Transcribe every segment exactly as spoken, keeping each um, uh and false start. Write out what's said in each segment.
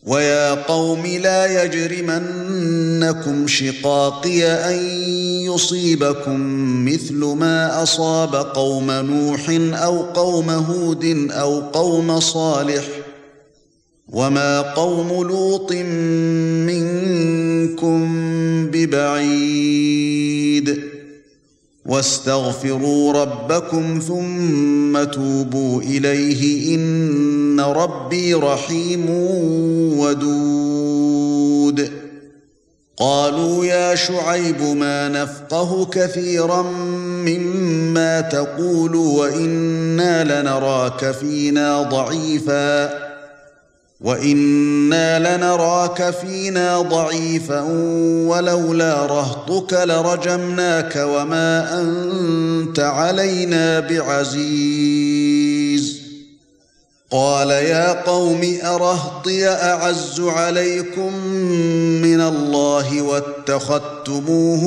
ويا قوم لا يجرمنكم شقاقي أن يصيبكم مثل ما أصاب قوم نوح أو قوم هود أو قوم صالح وما قوم لوط منكم ببعيد واستغفروا ربكم ثم توبوا إليه إن ربي رحيم ودود قالوا يا شعيب ما نفقه كثيرا مما تقول وإنا لنراك فينا ضعيفا وَإِنَّا لَنَرَاكَ فِينَا ضَعِيفًا وَلَوْلَا رَهْطُكَ لَرَجَمْنَاكَ وَمَا أَنْتَ عَلَيْنَا بِعَزِيزٍ قَالَ يَا قَوْمِ أَرَهْطِي أَعَزُّ عَلَيْكُمْ مِنَ اللَّهِ وَاتَّخَذْتُمُوهُ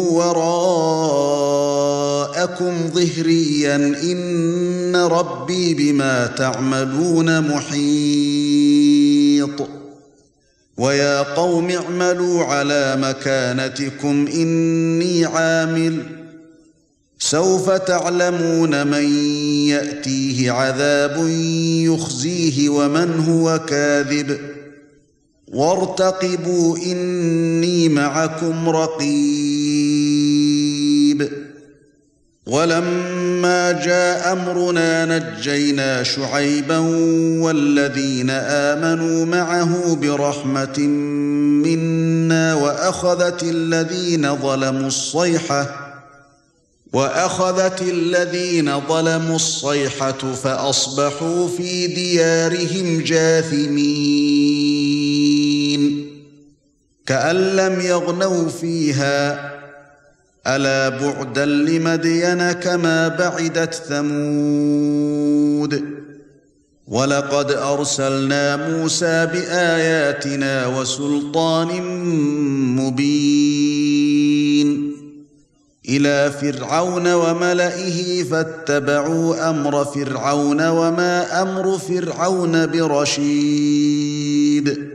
وَرَاءَكُمْ ظِهْرِيًّا إِنَّ رَبِّي بِمَا تَعْمَلُونَ مُحِيطٌ وَيَا قَوْمِ اعْمَلُوا عَلَى مَكَانَتِكُمْ إِنِّي عَامِلٌ سَوْفَ تَعْلَمُونَ مَن يَأْتِيهِ عَذَابٌ يُخْزِيهِ وَمَنْ هُوَ كَاذِبٌ وَارْتَقِبُوا إِنِّي مَعَكُمْ رَقِيبٌ وَلَمَّا جَاءَ أَمْرُنَا نَجَّيْنَا شُعَيْبًا وَالَّذِينَ آمَنُوا مَعَهُ بِرَحْمَةٍ مِنَّا وَأَخَذَتِ الَّذِينَ ظَلَمُوا الصَّيْحَةُ وَأَخَذَتِ الَّذِينَ ظَلَمُوا الصَّيْحَةُ فَأَصْبَحُوا فِي دِيَارِهِمْ جَاثِمِينَ كَأَن لَّمْ يَغْنَوْا فِيهَا أَلَا بُعْدًا لِّمَدْيَنَ كَمَا بَعِدَتْ ثَمُودُ وَلَقَدْ أَرْسَلْنَا مُوسَىٰ بِآيَاتِنَا وَسُلْطَانٍ مُّبِينٍ إِلَى فِرْعَوْنَ وَمَلَئِهِ فَاتَّبَعُوا أَمْرَ فِرْعَوْنَ وَمَا أَمْرُ فِرْعَوْنَ بِرَشِيدٍ